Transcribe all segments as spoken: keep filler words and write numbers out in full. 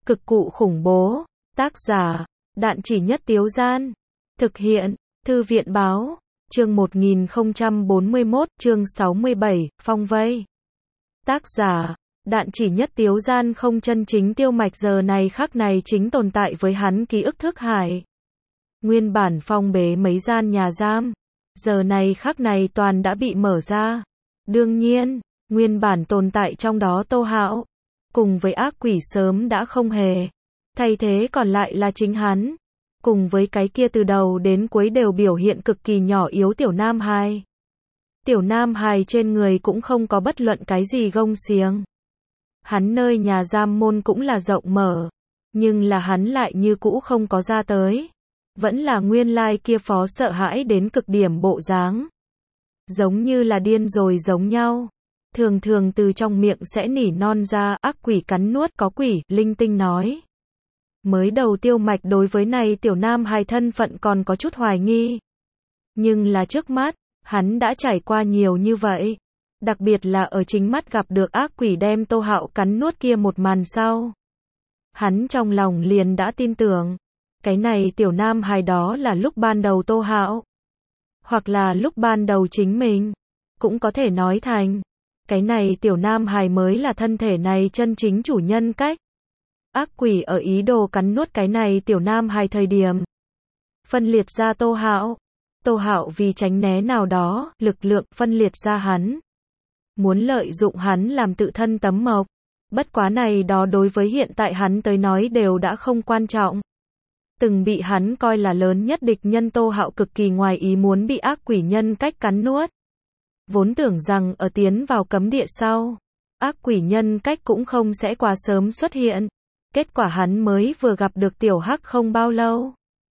Cực cụ khủng bố. Tác giả, Đạn Chỉ Nhất Tiếu Gian. Thực hiện, Thư viện Báo. Chương một nghìn không trăm bốn mươi mốt, chương sáu mươi bảy, Phong Vây. Tác giả, Đạn Chỉ Nhất Tiếu Gian. Không, chân chính Tiêu Mạch giờ này khắc này chính tồn tại với hắn ký ức thức hải. Nguyên bản phong bế mấy gian nhà giam, giờ này khắc này toàn đã bị mở ra. Đương nhiên, nguyên bản tồn tại trong đó Tô Hạo, cùng với ác quỷ sớm đã không hề. Thay thế còn lại là chính hắn, cùng với cái kia từ đầu đến cuối đều biểu hiện cực kỳ nhỏ yếu Tiểu Nam Hài. Tiểu Nam Hài trên người cũng không có bất luận cái gì gông xiềng. Hắn nơi nhà giam môn cũng là rộng mở, nhưng là hắn lại như cũ không có ra tới. Vẫn là nguyên lai kia phó sợ hãi đến cực điểm bộ dáng. Giống như là điên rồi giống nhau. Thường thường từ trong miệng sẽ nỉ non ra, ác quỷ cắn nuốt có quỷ, linh tinh nói. Mới đầu Tiêu Mạch đối với này Tiểu Nam Hài thân phận còn có chút hoài nghi. Nhưng là trước mắt, hắn đã trải qua nhiều như vậy. Đặc biệt là ở chính mắt gặp được ác quỷ đem Tô Hạo cắn nuốt kia một màn sau. Hắn trong lòng liền đã tin tưởng. Cái này Tiểu Nam Hài đó là lúc ban đầu Tô Hạo. Hoặc là lúc ban đầu chính mình. Cũng có thể nói thành. Cái này Tiểu Nam Hài mới là thân thể này chân chính chủ nhân cách. Ác quỷ ở ý đồ cắn nuốt cái này Tiểu Nam Hài thời điểm. Phân liệt ra Tô Hạo. Tô Hạo vì tránh né nào đó, lực lượng phân liệt ra hắn. Muốn lợi dụng hắn làm tự thân tấm mộc. Bất quá này đó đối với hiện tại hắn tới nói đều đã không quan trọng. Từng bị hắn coi là lớn nhất địch nhân Tô Hạo cực kỳ ngoài ý muốn bị ác quỷ nhân cách cắn nuốt. Vốn tưởng rằng ở tiến vào cấm địa sau, ác quỷ nhân cách cũng không sẽ quá sớm xuất hiện. Kết quả hắn mới vừa gặp được Tiểu Hắc không bao lâu.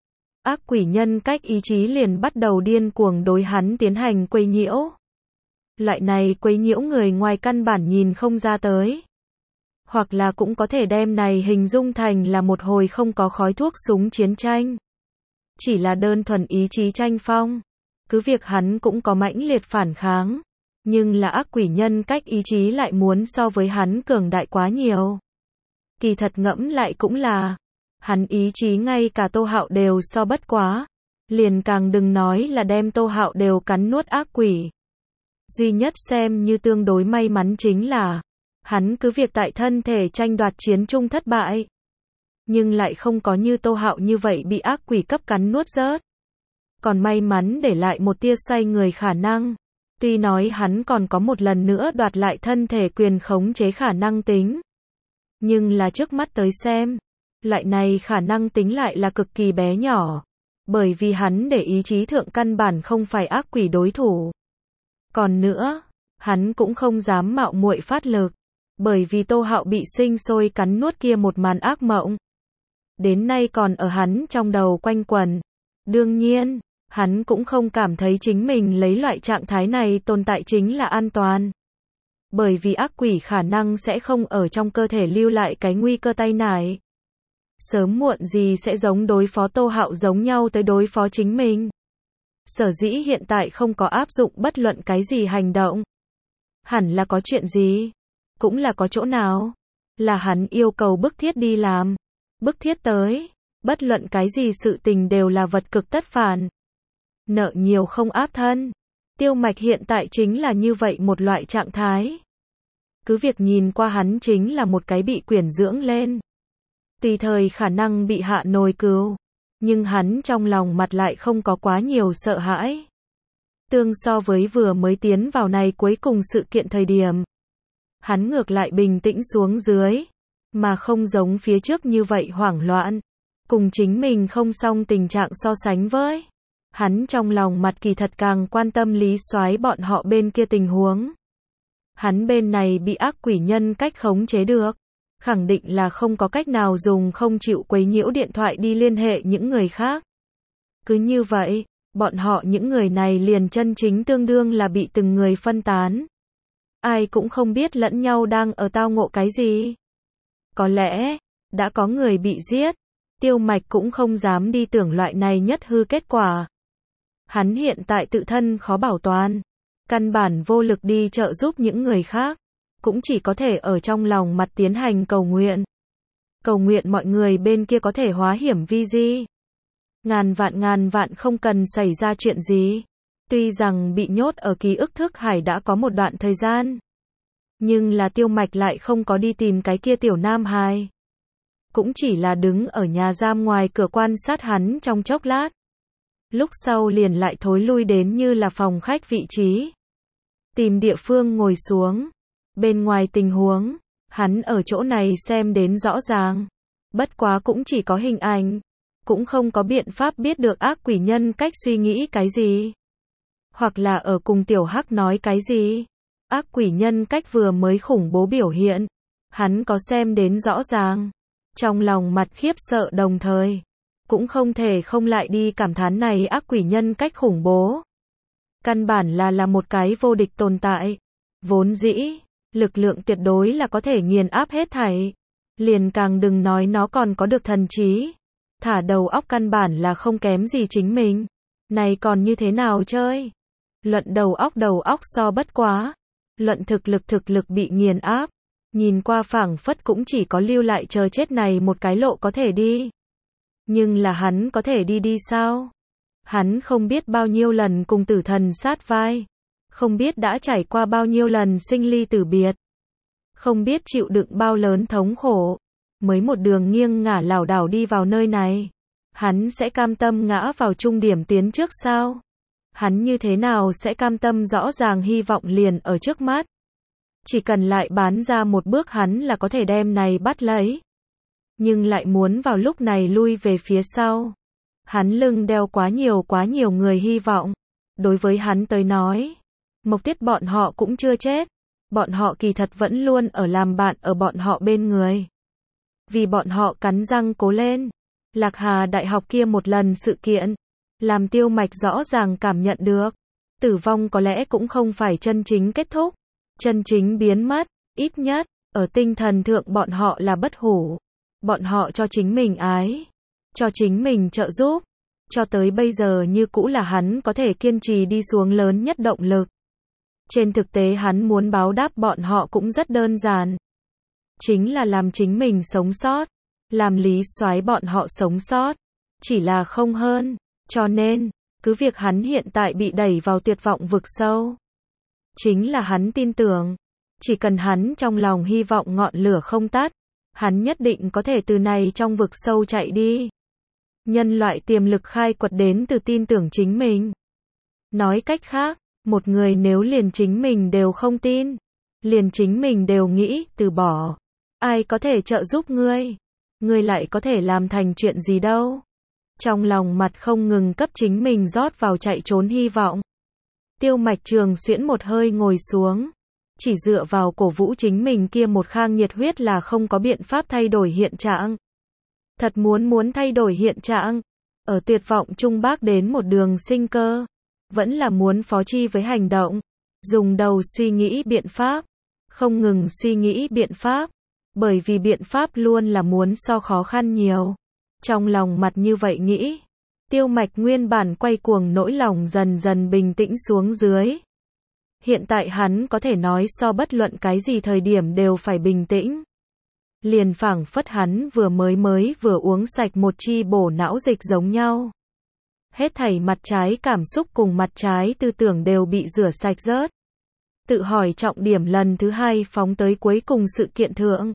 Ác quỷ nhân cách ý chí liền bắt đầu điên cuồng đối hắn tiến hành quấy nhiễu. Loại này quấy nhiễu người ngoài căn bản nhìn không ra tới. Hoặc là cũng có thể đem này hình dung thành là một hồi không có khói thuốc súng chiến tranh. Chỉ là đơn thuần ý chí tranh phong. Cứ việc hắn cũng có mãnh liệt phản kháng. Nhưng là ác quỷ nhân cách ý chí lại muốn so với hắn cường đại quá nhiều. Kỳ thật ngẫm lại cũng là. Hắn ý chí ngay cả Tô Hạo đều so bất quá. Liền càng đừng nói là đem Tô Hạo đều cắn nuốt ác quỷ. Duy nhất xem như tương đối may mắn chính là hắn cứ việc tại thân thể tranh đoạt chiến chung thất bại. Nhưng lại không có như Tô Hạo như vậy bị ác quỷ cấp cắn nuốt rớt. Còn may mắn để lại một tia xoay người khả năng. Tuy nói hắn còn có một lần nữa đoạt lại thân thể quyền khống chế khả năng tính. Nhưng là trước mắt tới xem. Loại này khả năng tính lại là cực kỳ bé nhỏ. Bởi vì hắn để ý chí thượng căn bản không phải ác quỷ đối thủ. Còn nữa, hắn cũng không dám mạo muội phát lực. Bởi vì Tô Hạo bị sinh sôi cắn nuốt kia một màn ác mộng. Đến nay còn ở hắn trong đầu quanh quẩn. Đương nhiên, hắn cũng không cảm thấy chính mình lấy loại trạng thái này tồn tại chính là an toàn. Bởi vì ác quỷ khả năng sẽ không ở trong cơ thể lưu lại cái nguy cơ tay nải. Sớm muộn gì sẽ giống đối phó Tô Hạo giống nhau tới đối phó chính mình. Sở dĩ hiện tại không có áp dụng bất luận cái gì hành động. Hẳn là có chuyện gì. Cũng là có chỗ nào. Là hắn yêu cầu bức thiết đi làm. Bức thiết tới. Bất luận cái gì sự tình đều là vật cực tất phản. Nợ nhiều không áp thân. Tiêu Mạch hiện tại chính là như vậy một loại trạng thái. Cứ việc nhìn qua hắn chính là một cái bị quyển dưỡng lên. Tùy thời khả năng bị hạ nồi cứu. Nhưng hắn trong lòng mặt lại không có quá nhiều sợ hãi. Tương so với vừa mới tiến vào này cuối cùng sự kiện thời điểm. Hắn ngược lại bình tĩnh xuống dưới. Mà không giống phía trước như vậy hoảng loạn. Cùng chính mình không xong tình trạng so sánh với. Hắn trong lòng mặt kỳ thật càng quan tâm Lý Soái bọn họ bên kia tình huống. Hắn bên này bị ác quỷ nhân cách khống chế được. Khẳng định là không có cách nào dùng không chịu quấy nhiễu điện thoại đi liên hệ những người khác. Cứ như vậy, bọn họ những người này liền chân chính tương đương là bị từng người phân tán. Ai cũng không biết lẫn nhau đang ở tao ngộ cái gì. Có lẽ, đã có người bị giết. Tiêu Mạch cũng không dám đi tưởng loại này nhất hư kết quả. Hắn hiện tại tự thân khó bảo toàn. Căn bản vô lực đi trợ giúp những người khác. Cũng chỉ có thể ở trong lòng mặt tiến hành cầu nguyện. cầu nguyện mọi người bên kia có thể hóa hiểm vi di. Ngàn vạn ngàn vạn không cần xảy ra chuyện gì. Tuy rằng bị nhốt ở ký ức thức hải đã có một đoạn thời gian, nhưng là Tiêu Mạch lại không có đi tìm cái kia tiểu nam hài. Cũng chỉ là đứng ở nhà giam ngoài cửa quan sát hắn trong chốc lát. Lúc sau liền lại thối lui đến như là phòng khách vị trí. Tìm địa phương ngồi xuống. Bên ngoài tình huống, hắn ở chỗ này xem đến rõ ràng. Bất quá cũng chỉ có hình ảnh. Cũng không có biện pháp biết được ác quỷ nhân cách suy nghĩ cái gì. Hoặc là ở cùng tiểu hắc nói cái gì. Ác quỷ nhân cách vừa mới khủng bố biểu hiện. Hắn có xem đến rõ ràng. Trong lòng mặt khiếp sợ đồng thời. Cũng không thể không lại đi cảm thán này ác quỷ nhân cách khủng bố. Căn bản là là một cái vô địch tồn tại. Vốn dĩ, lực lượng tuyệt đối là có thể nghiền áp hết thảy. Liền càng đừng nói nó còn có được thần trí. Thả đầu óc căn bản là không kém gì chính mình. Này còn như thế nào chơi? Luận đầu óc đầu óc so bất quá. Luận thực lực thực lực bị nghiền áp. Nhìn qua phảng phất cũng chỉ có lưu lại chờ chết này một cái lộ có thể đi. Nhưng là hắn có thể đi đi sao? Hắn không biết bao nhiêu lần cùng tử thần sát vai. Không biết đã trải qua bao nhiêu lần sinh ly tử biệt. Không biết chịu đựng bao lớn thống khổ. Mới một đường nghiêng ngả lảo đảo đi vào nơi này. Hắn sẽ cam tâm ngã vào trung điểm tuyến trước sao? Hắn như thế nào sẽ cam tâm rõ ràng hy vọng liền ở trước mắt? Chỉ cần lại bán ra một bước hắn là có thể đem này bắt lấy. Nhưng lại muốn vào lúc này lui về phía sau. Hắn lưng đeo quá nhiều quá nhiều người hy vọng. Đối với hắn tới nói, Mộc Tiết bọn họ cũng chưa chết. Bọn họ kỳ thật vẫn luôn ở làm bạn ở bọn họ bên người. Vì bọn họ cắn răng cố lên. Lạc Hà Đại học kia một lần sự kiện, làm Tiêu Mạch rõ ràng cảm nhận được. Tử vong có lẽ cũng không phải chân chính kết thúc. Chân chính biến mất, ít nhất, ở tinh thần thượng bọn họ là bất hủ. Bọn họ cho chính mình ái. Cho chính mình trợ giúp. Cho tới bây giờ như cũ là hắn có thể kiên trì đi xuống lớn nhất động lực. Trên thực tế hắn muốn báo đáp bọn họ cũng rất đơn giản. Chính là làm chính mình sống sót. Làm Lý Soái bọn họ sống sót. Chỉ là không hơn. Cho nên, cứ việc hắn hiện tại bị đẩy vào tuyệt vọng vực sâu. Chính là hắn tin tưởng. Chỉ cần hắn trong lòng hy vọng ngọn lửa không tắt. Hắn nhất định có thể từ này trong vực sâu chạy đi. Nhân loại tiềm lực khai quật đến từ tin tưởng chính mình. Nói cách khác, một người nếu liền chính mình đều không tin, liền chính mình đều nghĩ từ bỏ, ai có thể trợ giúp ngươi? Ngươi lại có thể làm thành chuyện gì đâu? Trong lòng mặt không ngừng cấp chính mình rót vào chạy trốn hy vọng. Tiêu Mạch Trường xuyễn một hơi ngồi xuống. Chỉ dựa vào cổ vũ chính mình kia một khang nhiệt huyết là không có biện pháp thay đổi hiện trạng. Thật muốn muốn thay đổi hiện trạng. Ở tuyệt vọng trung bác đến một đường sinh cơ. Vẫn là muốn phó chi với hành động. Dùng đầu suy nghĩ biện pháp. Không ngừng suy nghĩ biện pháp. Bởi vì biện pháp luôn là muốn so khó khăn nhiều. Trong lòng mặt như vậy nghĩ. Tiêu Mạch nguyên bản quay cuồng nỗi lòng dần dần bình tĩnh xuống dưới. Hiện tại hắn có thể nói so bất luận cái gì thời điểm đều phải bình tĩnh. Liền phảng phất hắn vừa mới mới vừa uống sạch một chi bổ não dịch giống nhau. Hết thảy mặt trái cảm xúc cùng mặt trái tư tưởng đều bị rửa sạch rớt. Tự hỏi trọng điểm lần thứ hai phóng tới cuối cùng sự kiện thượng.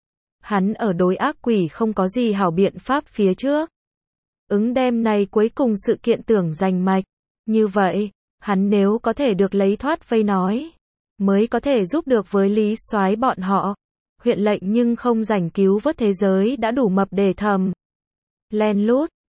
Hắn ở đối ác quỷ không có gì hảo biện pháp phía trước. Ứng đem này cuối cùng sự kiện tưởng giành mạch. Như vậy, hắn nếu có thể được lấy thoát vây nói, mới có thể giúp được với Lý Soái bọn họ. Huyện lệnh nhưng không rảnh cứu vớt thế giới đã đủ mập để thầm. Len lút,